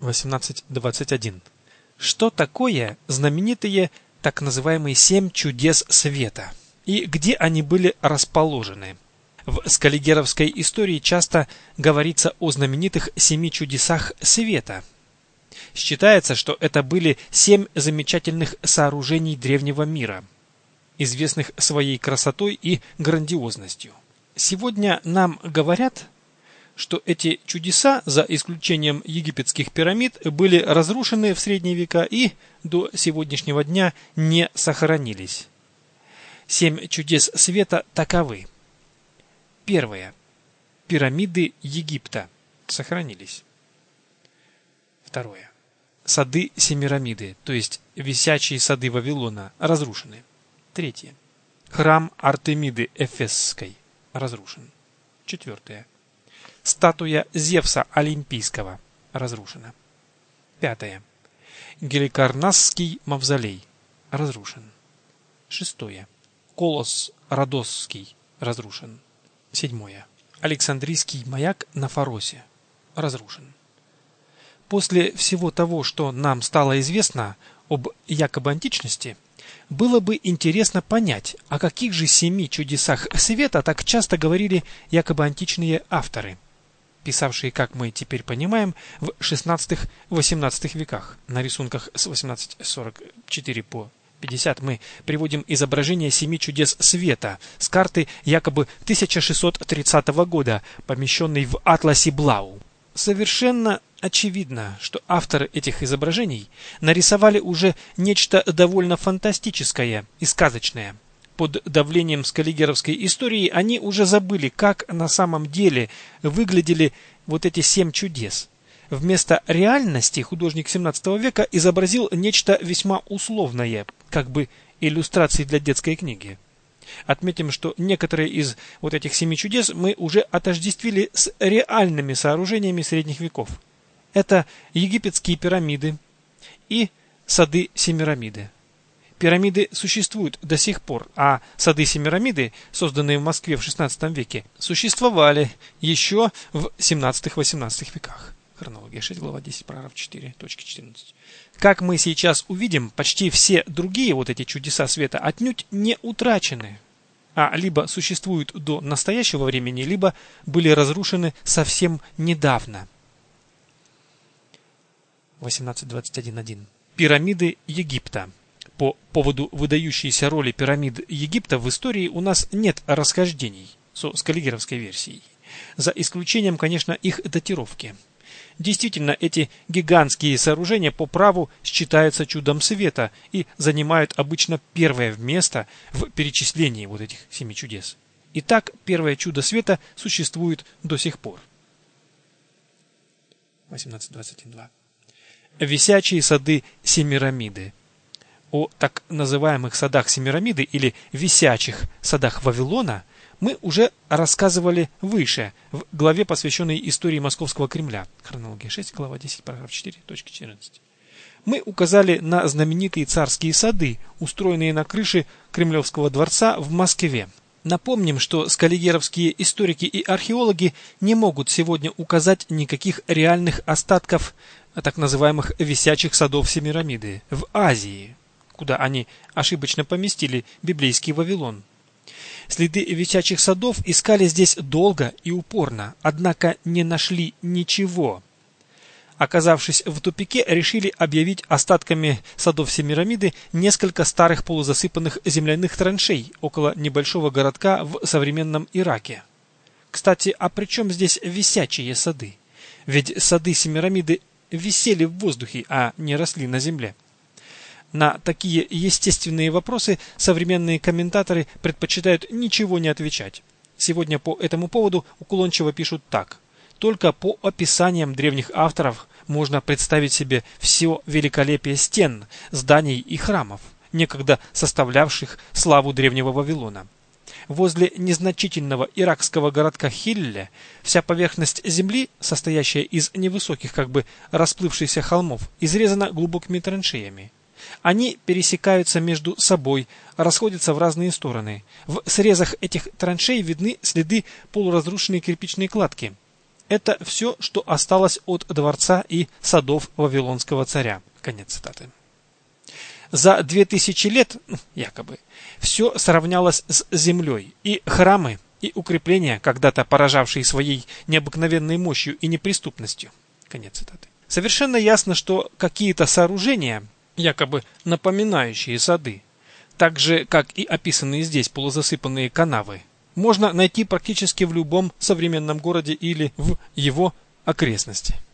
18:21. Что такое знаменитые так называемые 7 чудес света? И где они были расположены? В скаллигеровской истории часто говорится о знаменитых 7 чудесах света. Считается, что это были 7 замечательных сооружений древнего мира, известных своей красотой и грандиозностью. Сегодня нам говорят, что эти чудеса, за исключением египетских пирамид, были разрушены в средние века и до сегодняшнего дня не сохранились. 7 чудес света таковы. Первое. Пирамиды Египта сохранились. Второе. Сады Семирамиды, то есть висячие сады Вавилона, разрушены. Третье. Храм Артемиды Эфесской разрушен. Четвертое. Статуя Зевса Олимпийского разрушена. Пятое. Геликарнасский мавзолей разрушен. Шестое. Колосс Родосский разрушен. Седьмое. Александрийский маяк на Фаросе разрушен. После всего того, что нам стало известно об якобы античности, было бы интересно понять, о каких же 7 чудесах света так часто говорили якобы античные авторы, писавшие, как мы теперь понимаем, в XVI-XVIII веках. На рисунках с 1844 по 50 мы приводим изображение 7 чудес света с карты якобы 1630 года, помещенной в атласе Блау. Совершенно очевидно, что авторы этих изображений нарисовали уже нечто довольно фантастическое и сказочное. Под давлением скаллигеровской истории они уже забыли, как на самом деле выглядели вот эти 7 чудес. Вместо реальности художник XVII века изобразил нечто весьма условное, как бы иллюстрации для детской книги. Отметим, что некоторые из вот этих 7 чудес мы уже отождествили с реальными сооружениями средних веков. Это египетские пирамиды и сады Семирамиды. Пирамиды существуют до сих пор, а сады Семирамиды, созданные в Москве в XVI веке, существовали еще в XVII-XVIII веках. Хронология 6, глава 10, параграф 4, точка 14. Как мы сейчас увидим, почти все другие вот эти чудеса света отнюдь не утрачены, а либо существуют до настоящего времени, либо были разрушены совсем недавно. 18:21.1. Пирамиды Египта. По поводу выдающейся роли пирамид Египта в истории у нас нет расхождений со скаллигеровской версией, за исключением, конечно, их датировки. Действительно, эти гигантские сооружения по праву считаются чудом света и занимают обычно первое место в перечислении вот этих 7 чудес. Итак, первое чудо света существует до сих пор. 18:21.2. Висячие сады Семирамиды. О так называемых садах Семирамиды или висячих садах Вавилона мы уже рассказывали выше, в главе, посвященной истории Московского Кремля. Хронология 6, глава 10, параграф 4, точка 14. Мы указали на знаменитые царские сады, устроенные на крыше Кремлевского дворца в Москве. Напомним, что скаллигеровские историки и археологи не могут сегодня указать никаких реальных остатков так называемых висячих садов Семирамиды в Азии, куда они ошибочно поместили библейский Вавилон. Следы висячих садов искали здесь долго и упорно, однако не нашли ничего. Оказавшись в тупике, решили объявить остатками садов Семирамиды несколько старых полузасыпанных земляных траншей около небольшого городка в современном Ираке. Кстати, а при чем здесь висячие сады? Ведь сады Семирамиды висели в воздухе, а не росли на земле. На такие естественные вопросы современные комментаторы предпочитают ничего не отвечать. Сегодня по этому поводу уклончиво пишут так. Только по описаниям древних авторов можно представить себе все великолепие стен, зданий и храмов, некогда составлявших славу древнего Вавилона. Возле незначительного иракского городка Хилле вся поверхность земли, состоящая из невысоких, как бы расплывшихся холмов, изрезана глубокими траншеями. Они пересекаются между собой, расходятся в разные стороны. В срезах этих траншей видны следы полуразрушенной кирпичной кладки. Это все, что осталось от дворца и садов Вавилонского царя. Конец цитаты. За 2000 лет, якобы, все сравнялось с землей, и храмы, и укрепления, когда-то поражавшие своей необыкновенной мощью и неприступностью. Конец цитаты. Совершенно ясно, что какие-то сооружения, якобы напоминающие сады, так же, как и описанные здесь полузасыпанные канавы, можно найти практически в любом современном городе или в его окрестности.